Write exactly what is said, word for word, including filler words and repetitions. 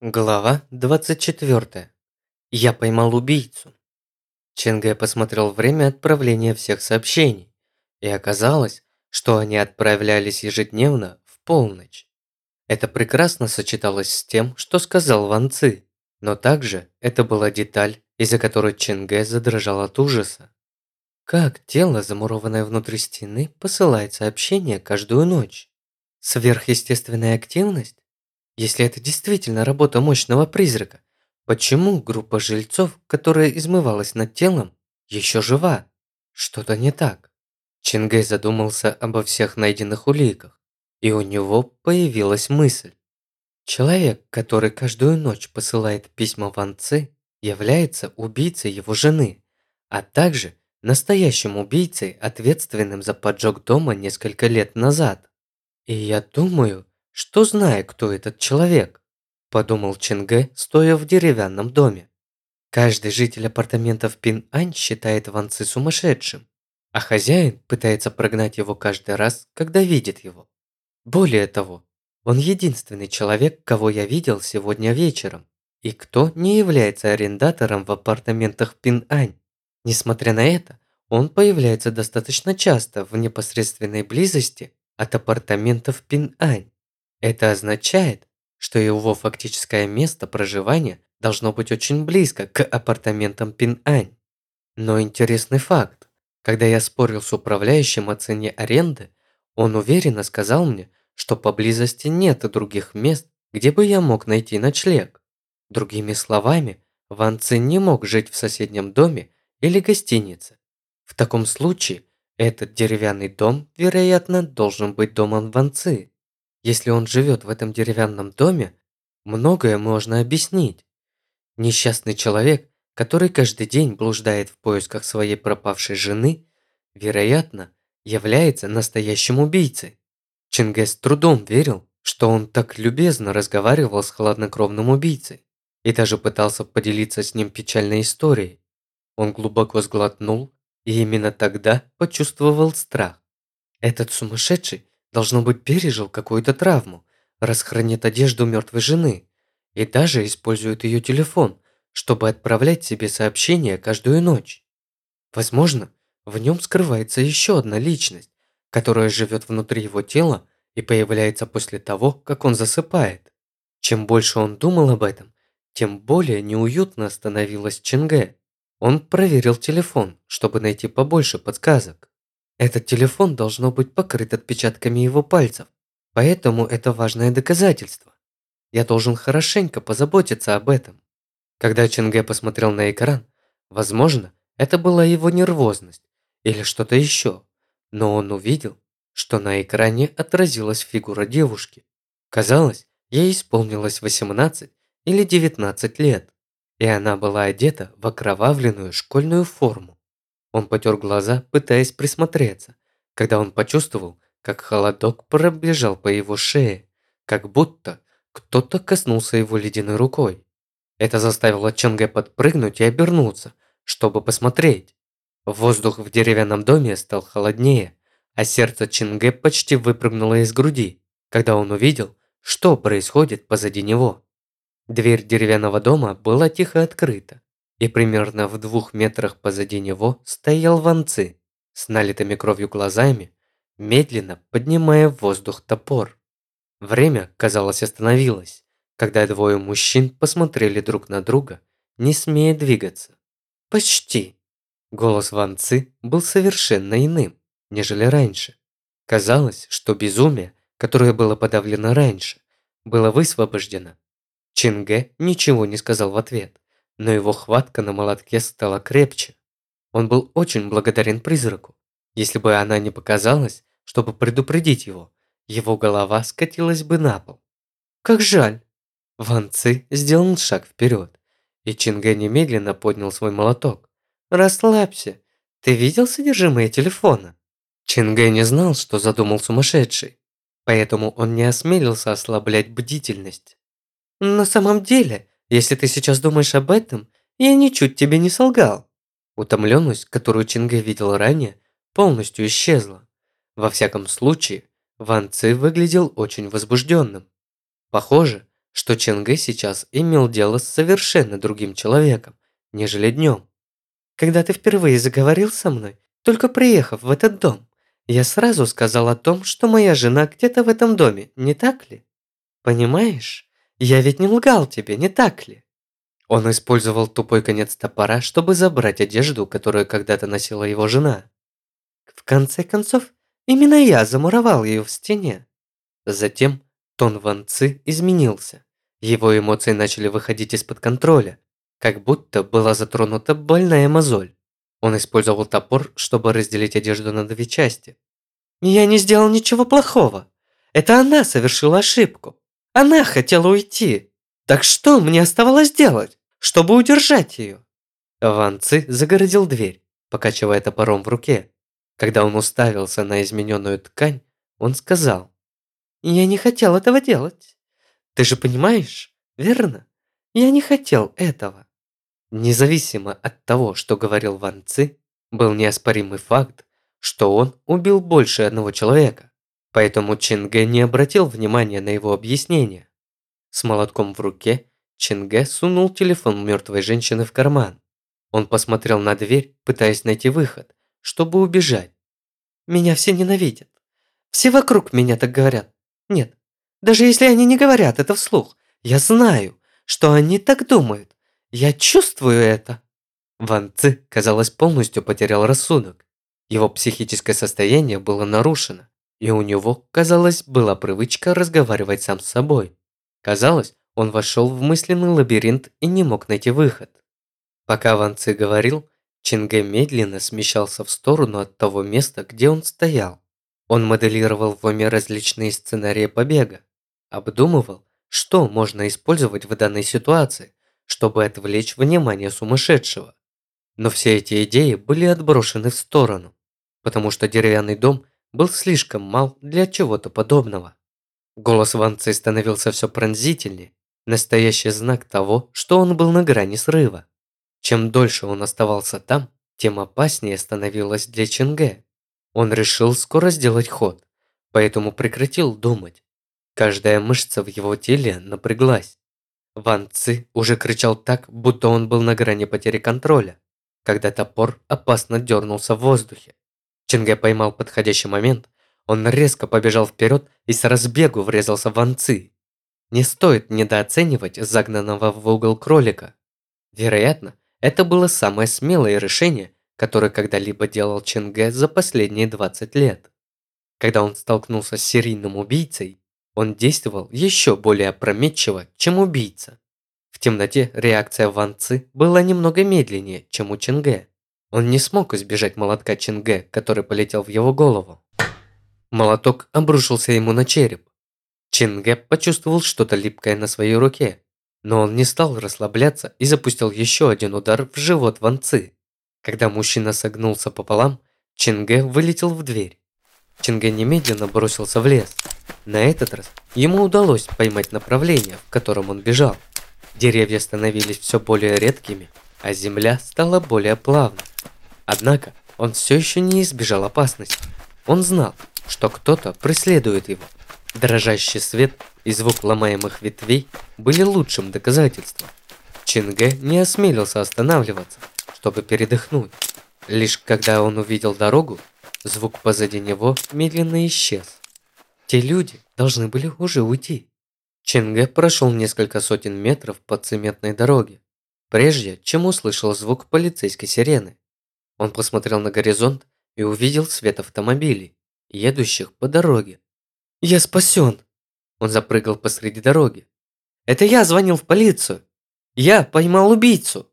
Глава двадцать четвёртая. Я поймал убийцу. Ченгэ посмотрел время отправления всех сообщений, и оказалось, что они отправлялись ежедневно в полночь. Это прекрасно сочеталось с тем, что сказал Ван Ци, но также это была деталь, из-за которой Ченгэ задрожал от ужаса. Как тело, замурованное внутри стены, посылает сообщения каждую ночь? Сверхъестественная активность? Если это действительно работа мощного призрака, почему группа жильцов, которая измывалась над телом, еще жива? Что-то не так. Чингэй задумался обо всех найденных уликах, и у него появилась мысль. Человек, который каждую ночь посылает письма Ван Ци, является убийцей его жены, а также настоящим убийцей, ответственным за поджог дома несколько лет назад. И я думаю, что знаю, кто этот человек, подумал Ченгэ, стоя в деревянном доме. Каждый житель апартаментов Пин-Ань считает Ван Ци сумасшедшим, а хозяин пытается прогнать его каждый раз, когда видит его. Более того, он единственный человек, кого я видел сегодня вечером, и кто не является арендатором в апартаментах Пин-Ань. Несмотря на это, он появляется достаточно часто в непосредственной близости от апартаментов Пин-Ань. Это означает, что его фактическое место проживания должно быть очень близко к апартаментам Пин-Ань. Но интересный факт. Когда я спорил с управляющим о цене аренды, он уверенно сказал мне, что поблизости нет других мест, где бы я мог найти ночлег. Другими словами, Ван Цин не мог жить в соседнем доме или гостинице. В таком случае, этот деревянный дом, вероятно, должен быть домом Ван Ци. Если он живет в этом деревянном доме, многое можно объяснить. Несчастный человек, который каждый день блуждает в поисках своей пропавшей жены, вероятно, является настоящим убийцей. Чингэ с трудом верил, что он так любезно разговаривал с хладнокровным убийцей и даже пытался поделиться с ним печальной историей. Он глубоко сглотнул и именно тогда почувствовал страх. Этот сумасшедший, должно быть, пережил какую-то травму, раз хранит одежду мертвой жены и даже использует ее телефон, чтобы отправлять себе сообщения каждую ночь. Возможно, в нем скрывается еще одна личность, которая живет внутри его тела и появляется после того, как он засыпает. Чем больше он думал об этом, тем более неуютно становилось Ченгэ. Он проверил телефон, чтобы найти побольше подсказок. Этот телефон должно быть покрыт отпечатками его пальцев, поэтому это важное доказательство. Я должен хорошенько позаботиться об этом. Когда Ченгэ посмотрел на экран, возможно, это была его нервозность или что-то еще, но он увидел, что на экране отразилась фигура девушки. Казалось, ей исполнилось восемнадцать или девятнадцать лет, и она была одета в окровавленную школьную форму. Он потер глаза, пытаясь присмотреться, когда он почувствовал, как холодок пробежал по его шее, как будто кто-то коснулся его ледяной рукой. Это заставило Ченгэ подпрыгнуть и обернуться, чтобы посмотреть. Воздух в деревянном доме стал холоднее, а сердце Ченгэ почти выпрыгнуло из груди, когда он увидел, что происходит позади него. Дверь деревянного дома была тихо открыта, и примерно в двух метрах позади него стоял Ван Ци с налитыми кровью глазами, медленно поднимая в воздух топор. Время, казалось, остановилось, когда двое мужчин посмотрели друг на друга, не смея двигаться. Почти. Голос Ван Ци был совершенно иным, нежели раньше. Казалось, что безумие, которое было подавлено раньше, было высвобождено. Чингэ ничего не сказал в ответ, но его хватка на молотке стала крепче. Он был очень благодарен призраку. Если бы она не показалась, чтобы предупредить его, его голова скатилась бы на пол. Как жаль. Ван Ци сделал шаг вперед, и Чингэ немедленно поднял свой молоток. Расслабься. Ты видел содержимое телефона? Чингэ не знал, что задумал сумасшедший, поэтому он не осмелился ослаблять бдительность. На самом деле, если ты сейчас думаешь об этом, я ничуть тебе не солгал. Утомленность, которую Чингэ видел ранее, полностью исчезла. Во всяком случае, Ван Ци выглядел очень возбужденным. Похоже, что Ченгэ сейчас имел дело с совершенно другим человеком, нежели днем. Когда ты впервые заговорил со мной, только приехав в этот дом, я сразу сказал о том, что моя жена где-то в этом доме, не так ли? Понимаешь? Я ведь не лгал тебе, не так ли? Он использовал тупой конец топора, чтобы забрать одежду, которую когда-то носила его жена. В конце концов, именно я замуровал ее в стене. Затем тон Ван Ци изменился. Его эмоции начали выходить из-под контроля, как будто была затронута больная мозоль. Он использовал топор, чтобы разделить одежду на две части. «Я не сделал ничего плохого. Это она совершила ошибку. Она хотела уйти. Так что мне оставалось делать, чтобы удержать ее?» Ван Ци загородил дверь, покачивая топором в руке. Когда он уставился на измененную ткань, он сказал: «Я не хотел этого делать. Ты же понимаешь, верно? Я не хотел этого». Независимо от того, что говорил Ван Ци, был неоспоримый факт, что он убил больше одного человека. Поэтому Чинге не обратил внимания на его объяснение. С молотком в руке Чинге сунул телефон мертвой женщины в карман. Он посмотрел на дверь, пытаясь найти выход, чтобы убежать. «Меня все ненавидят. Все вокруг меня так говорят. Нет, даже если они не говорят это вслух, я знаю, что они так думают. Я чувствую это». Ван Ци, казалось, полностью потерял рассудок. Его психическое состояние было нарушено, и у него, казалось, была привычка разговаривать сам с собой. Казалось, он вошел в мысленный лабиринт и не мог найти выход. Пока Ван Ци говорил, Чинге медленно смещался в сторону от того места, где он стоял. Он моделировал в уме различные сценарии побега, обдумывал, что можно использовать в данной ситуации, чтобы отвлечь внимание сумасшедшего. Но все эти идеи были отброшены в сторону, потому что деревянный дом был слишком мал для чего-то подобного. Голос Ван Ци становился все пронзительнее, настоящий знак того, что он был на грани срыва. Чем дольше он оставался там, тем опаснее становилось для Чинге. Он решил скоро сделать ход, поэтому прекратил думать. Каждая мышца в его теле напряглась. Ван Ци уже кричал так, будто он был на грани потери контроля, когда топор опасно дернулся в воздухе. Чинге поймал подходящий момент, он резко побежал вперед и с разбегу врезался в Ван Ци. Не стоит недооценивать загнанного в угол кролика. Вероятно, это было самое смелое решение, которое когда-либо делал Чинге за последние двадцать лет. Когда он столкнулся с серийным убийцей, он действовал еще более опрометчиво, чем убийца. В темноте реакция Ван Ци была немного медленнее, чем у Чинге. Он не смог избежать молотка Чинге, который полетел в его голову. Молоток обрушился ему на череп. Чинге почувствовал что-то липкое на своей руке, но он не стал расслабляться и запустил еще один удар в живот Ван Ци. Когда мужчина согнулся пополам, Чинге вылетел в дверь. Чинге немедленно бросился в лес. На этот раз ему удалось поймать направление, в котором он бежал. Деревья становились все более редкими, а земля стала более плавной. Однако он все еще не избежал опасности. Он знал, что кто-то преследует его. Дрожащий свет и звук ломаемых ветвей были лучшим доказательством. Чинге не осмелился останавливаться, чтобы передохнуть. Лишь когда он увидел дорогу, звук позади него медленно исчез. Те люди должны были уже уйти. Чинге прошел несколько сотен метров по цементной дороге, прежде чем услышал звук полицейской сирены. Он посмотрел на горизонт и увидел свет автомобилей, едущих по дороге. «Я спасен!» Он запрыгал посреди дороги. «Это я звонил в полицию! Я поймал убийцу!»